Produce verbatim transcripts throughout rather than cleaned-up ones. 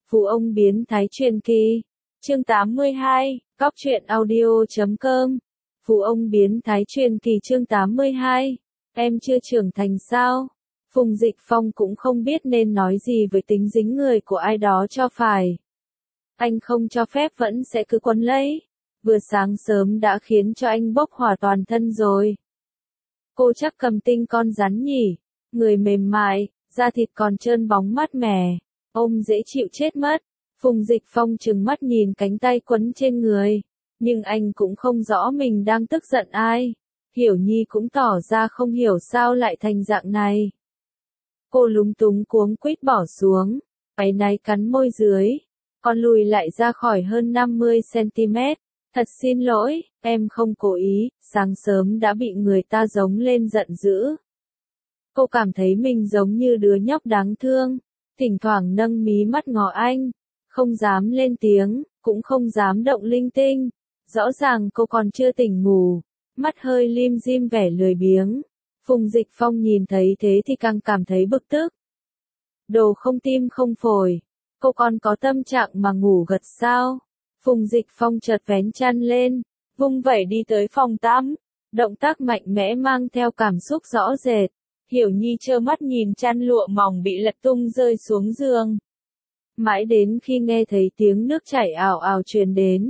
Phú ông biến thái truyền kỳ. Chương tám mươi hai, Cóc truyện audio chấm com. Phú ông biến thái truyền kỳ chương tám mươi hai. Em chưa trưởng thành sao? Phùng Dịch Phong cũng không biết nên nói gì với tính dính người của ai đó cho phải. Anh không cho phép vẫn sẽ cứ quấn lấy. Vừa sáng sớm đã khiến cho anh bốc hỏa toàn thân rồi. Cô chắc cầm tinh con rắn nhỉ? Người mềm mại, da thịt còn trơn bóng mát mẻ. Ôm dễ chịu chết mất. Phùng Dịch Phong trừng mắt nhìn cánh tay quấn trên người. Nhưng anh cũng không rõ mình đang tức giận ai. Hiểu Nhi cũng tỏ ra không hiểu sao lại thành dạng này. Cô lúng túng cuống quýt bỏ xuống. Áy náy cắn môi dưới. Con lùi lại ra khỏi hơn năm mươi xăng-ti-mét. Thật xin lỗi, em không cố ý, sáng sớm đã bị người ta giống lên giận dữ. Cô cảm thấy mình giống như đứa nhóc đáng thương. Thỉnh thoảng nâng mí mắt ngó anh. Không dám lên tiếng, cũng không dám động linh tinh. Rõ ràng cô còn chưa tỉnh ngủ. Mắt hơi lim dim vẻ lười biếng. Phùng Dịch Phong nhìn thấy thế thì càng cảm thấy bực tức. Đồ không tim không phổi. Cô còn có tâm trạng mà ngủ gật sao? Phùng Dịch Phong chợt vén chăn lên, vung vẩy đi tới phòng tắm. Động tác mạnh mẽ mang theo cảm xúc rõ rệt. Hiểu Nhi trơ mắt nhìn chăn lụa mỏng bị lật tung rơi xuống giường. Mãi đến khi nghe thấy tiếng nước chảy ào ào truyền đến.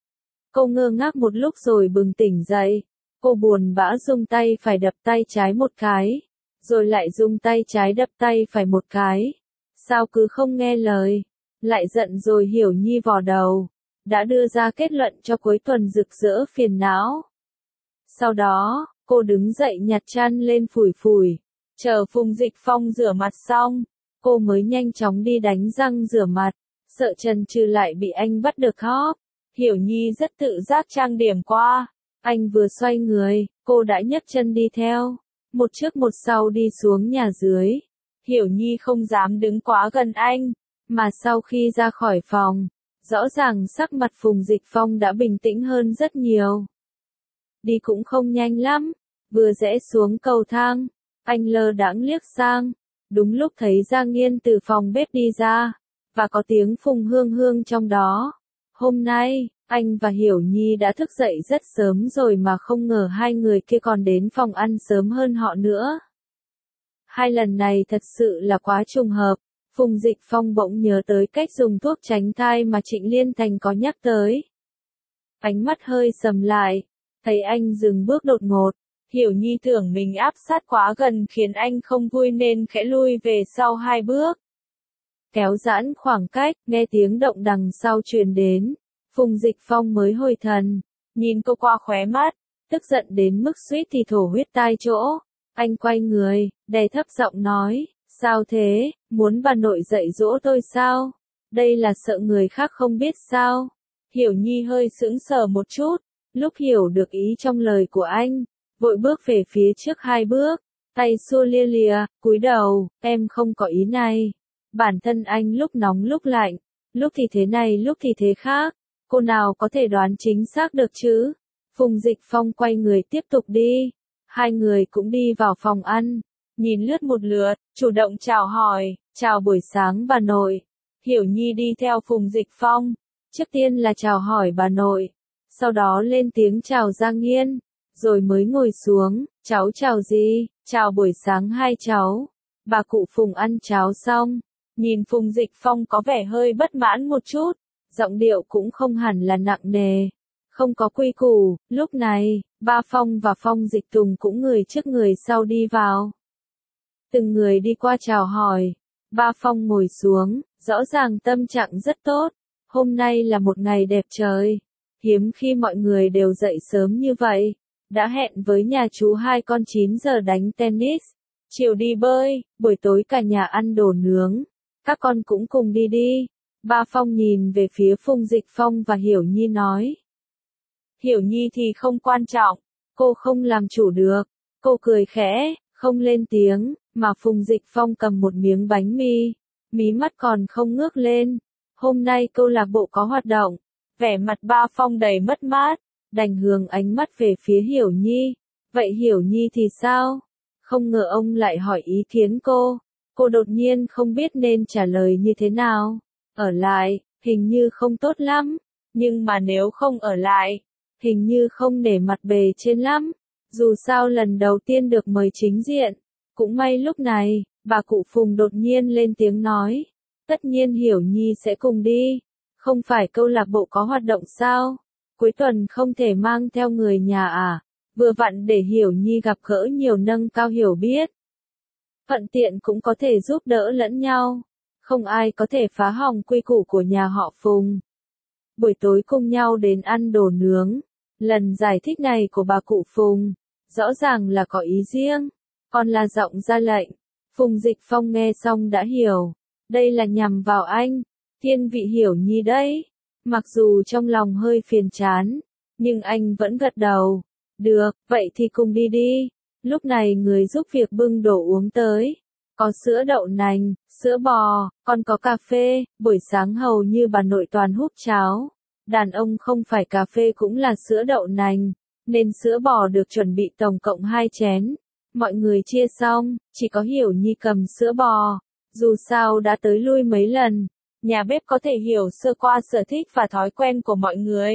Cô ngơ ngác một lúc rồi bừng tỉnh dậy. Cô buồn bã dùng tay phải đập tay trái một cái. Rồi lại dùng tay trái đập tay phải một cái. Sao cứ không nghe lời. Lại giận rồi Hiểu Nhi vò đầu. Đã đưa ra kết luận cho cuối tuần rực rỡ phiền não. Sau đó, cô đứng dậy nhặt chăn lên phủi phủi. Chờ Phùng Dịch Phong rửa mặt xong, cô mới nhanh chóng đi đánh răng rửa mặt, sợ chần chừ lại bị anh bắt được hóp. Hiểu Nhi rất tự giác trang điểm qua. Anh vừa xoay người, cô đã nhấc chân đi theo. Một trước một sau đi xuống nhà dưới. Hiểu Nhi không dám đứng quá gần anh, mà sau khi ra khỏi phòng, rõ ràng sắc mặt Phùng Dịch Phong đã bình tĩnh hơn rất nhiều. Đi cũng không nhanh lắm, vừa rẽ xuống cầu thang, anh lơ đãng liếc sang, đúng lúc thấy Giang Nghiên từ phòng bếp đi ra, và có tiếng Phùng Hương Hương trong đó. Hôm nay, anh và Hiểu Nhi đã thức dậy rất sớm rồi mà không ngờ hai người kia còn đến phòng ăn sớm hơn họ nữa. Hai lần này thật sự là quá trùng hợp. Phùng Dịch Phong bỗng nhớ tới cách dùng thuốc tránh thai mà Trịnh Liên Thành có nhắc tới. Ánh mắt hơi sầm lại, thấy anh dừng bước đột ngột. Hiểu Nhi tưởng mình áp sát quá gần khiến anh không vui nên khẽ lui về sau hai bước. Kéo giãn khoảng cách, nghe tiếng động đằng sau truyền đến. Phùng Dịch Phong mới hồi thần, nhìn cô qua khóe mắt, tức giận đến mức suýt thì thổ huyết tai chỗ. Anh quay người, đè thấp giọng nói, sao thế, muốn bà nội dạy dỗ tôi sao? Đây là sợ người khác không biết sao? Hiểu Nhi hơi sững sờ một chút, lúc hiểu được ý trong lời của anh, vội bước về phía trước hai bước, tay xua lia lìa, cúi đầu, em không có ý này. Bản thân anh lúc nóng lúc lạnh, lúc thì thế này lúc thì thế khác, cô nào có thể đoán chính xác được chứ? Phùng Dịch Phong quay người tiếp tục đi, hai người cũng đi vào phòng ăn, nhìn lướt một lượt, chủ động chào hỏi, chào buổi sáng bà nội. Hiểu Nhi đi theo Phùng Dịch Phong, trước tiên là chào hỏi bà nội, sau đó lên tiếng chào Giang Nghiên, rồi mới ngồi xuống, cháu chào gì, chào buổi sáng hai cháu. Bà cụ Phùng ăn cháo xong, nhìn Phùng Dịch Phong có vẻ hơi bất mãn một chút, giọng điệu cũng không hẳn là nặng nề, không có quy củ. Lúc này, ba Phong và Phong Dịch Tùng cũng người trước người sau đi vào. Từng người đi qua chào hỏi, ba Phong ngồi xuống, rõ ràng tâm trạng rất tốt, hôm nay là một ngày đẹp trời, hiếm khi mọi người đều dậy sớm như vậy, đã hẹn với nhà chú hai con chín giờ đánh tennis, chiều đi bơi, buổi tối cả nhà ăn đồ nướng, các con cũng cùng đi đi. Ba Phong nhìn về phía Phùng Dịch Phong và Hiểu Nhi nói. Hiểu Nhi thì không quan trọng, cô không làm chủ được, cô cười khẽ, không lên tiếng, mà Phùng Dịch Phong cầm một miếng bánh mì, mí mắt còn không ngước lên. Hôm nay câu lạc bộ có hoạt động, vẻ mặt ba Phong đầy mất mát, đành hướng ánh mắt về phía Hiểu Nhi. Vậy Hiểu Nhi thì sao? Không ngờ ông lại hỏi ý kiến cô, cô đột nhiên không biết nên trả lời như thế nào. Ở lại, hình như không tốt lắm. Nhưng mà nếu không ở lại, hình như không để mặt bề trên lắm. Dù sao lần đầu tiên được mời chính diện. Cũng may lúc này, bà cụ Phùng đột nhiên lên tiếng nói. Tất nhiên Hiểu Nhi sẽ cùng đi. Không phải câu lạc bộ có hoạt động sao? Cuối tuần không thể mang theo người nhà à? Vừa vặn để Hiểu Nhi gặp gỡ nhiều nâng cao hiểu biết. Thuận tiện cũng có thể giúp đỡ lẫn nhau. Không ai có thể phá hỏng quy củ của nhà họ Phùng. Buổi tối cùng nhau đến ăn đồ nướng. Lần giải thích này của bà cụ Phùng, rõ ràng là có ý riêng. Còn là giọng ra lệnh. Phùng Dịch Phong nghe xong đã hiểu. Đây là nhằm vào anh. Thiên vị Hiểu Nhi đấy. Mặc dù trong lòng hơi phiền chán, nhưng anh vẫn gật đầu. Được, vậy thì cùng đi đi. Lúc này người giúp việc bưng đồ uống tới. Có sữa đậu nành, sữa bò, còn có cà phê. Buổi sáng hầu như bà nội toàn hút cháo. Đàn ông không phải cà phê cũng là sữa đậu nành, nên sữa bò được chuẩn bị tổng cộng hai chén. Mọi người chia xong, chỉ có Hiểu Nhi cầm sữa bò. Dù sao đã tới lui mấy lần, nhà bếp có thể hiểu sơ qua sở thích và thói quen của mọi người.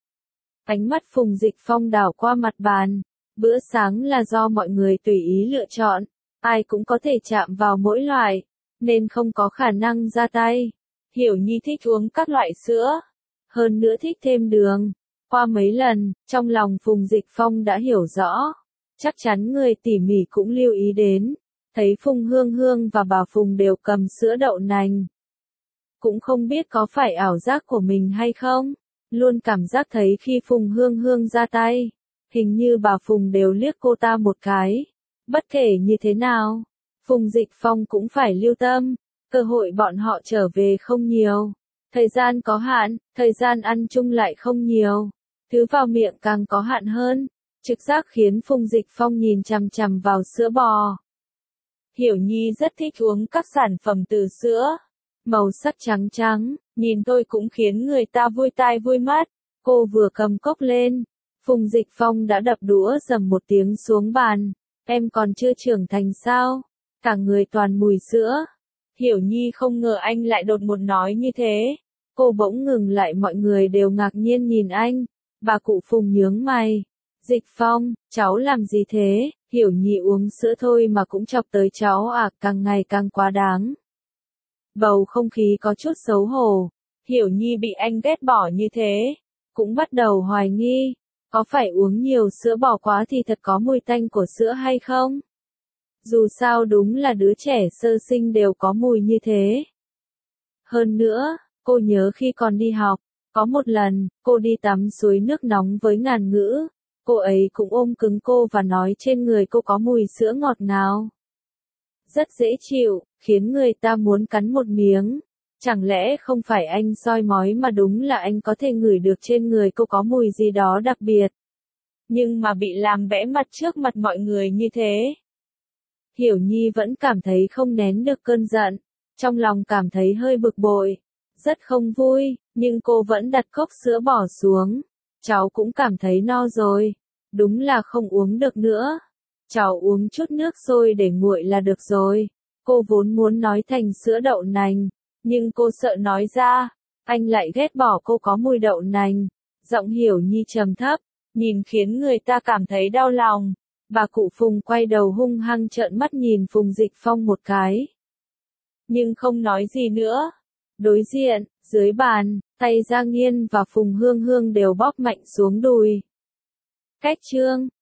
Ánh mắt Phùng Dịch Phong đảo qua mặt bàn. Bữa sáng là do mọi người tùy ý lựa chọn. Ai cũng có thể chạm vào mỗi loại, nên không có khả năng ra tay. Hiểu Nhi thích uống các loại sữa. Hơn nữa thích thêm đường. Qua mấy lần, trong lòng Phùng Dịch Phong đã hiểu rõ. Chắc chắn người tỉ mỉ cũng lưu ý đến. Thấy Phùng Hương Hương và bà Phùng đều cầm sữa đậu nành. Cũng không biết có phải ảo giác của mình hay không. Luôn cảm giác thấy khi Phùng Hương Hương ra tay, hình như bà Phùng đều liếc cô ta một cái. Bất kể như thế nào, Phùng Dịch Phong cũng phải lưu tâm. Cơ hội bọn họ trở về không nhiều. Thời gian có hạn, thời gian ăn chung lại không nhiều. Thứ vào miệng càng có hạn hơn. Trực giác khiến Phùng Dịch Phong nhìn chằm chằm vào sữa bò. Hiểu Nhi rất thích uống các sản phẩm từ sữa. Màu sắc trắng trắng, nhìn tôi cũng khiến người ta vui tai vui mắt. Cô vừa cầm cốc lên, Phùng Dịch Phong đã đập đũa rầm một tiếng xuống bàn. Em còn chưa trưởng thành sao? Cả người toàn mùi sữa. Hiểu Nhi không ngờ anh lại đột ngột nói như thế. Cô bỗng ngừng lại, mọi người đều ngạc nhiên nhìn anh. Bà cụ Phùng nhướng mày. Dịch Phong, cháu làm gì thế? Hiểu Nhi uống sữa thôi mà cũng chọc tới cháu à, càng ngày càng quá đáng. Bầu không khí có chút xấu hổ. Hiểu Nhi bị anh ghét bỏ như thế, cũng bắt đầu hoài nghi. Có phải uống nhiều sữa bò quá thì thật có mùi tanh của sữa hay không? Dù sao đúng là đứa trẻ sơ sinh đều có mùi như thế. Hơn nữa, cô nhớ khi còn đi học, có một lần, cô đi tắm suối nước nóng với Ngàn Ngữ. Cô ấy cũng ôm cứng cô và nói trên người cô có mùi sữa ngọt ngào. Rất dễ chịu, khiến người ta muốn cắn một miếng. Chẳng lẽ không phải anh soi mói mà đúng là anh có thể ngửi được trên người cô có mùi gì đó đặc biệt. Nhưng mà bị làm bẽ mặt trước mặt mọi người như thế. Hiểu Nhi vẫn cảm thấy không nén được cơn giận. Trong lòng cảm thấy hơi bực bội. Rất không vui, nhưng cô vẫn đặt cốc sữa bỏ xuống. Cháu cũng cảm thấy no rồi. Đúng là không uống được nữa. Cháu uống chút nước sôi để nguội là được rồi. Cô vốn muốn nói thành sữa đậu nành. Nhưng cô sợ nói ra. Anh lại ghét bỏ cô có mùi đậu nành. Giọng Hiểu Nhi trầm thấp. Nhìn khiến người ta cảm thấy đau lòng. Bà cụ Phùng quay đầu hung hăng trợn mắt nhìn Phùng Dịch Phong một cái. Nhưng không nói gì nữa. Đối diện, dưới bàn, tay Giang Nghiên và Phùng Hương Hương đều bóp mạnh xuống đùi. Cách chương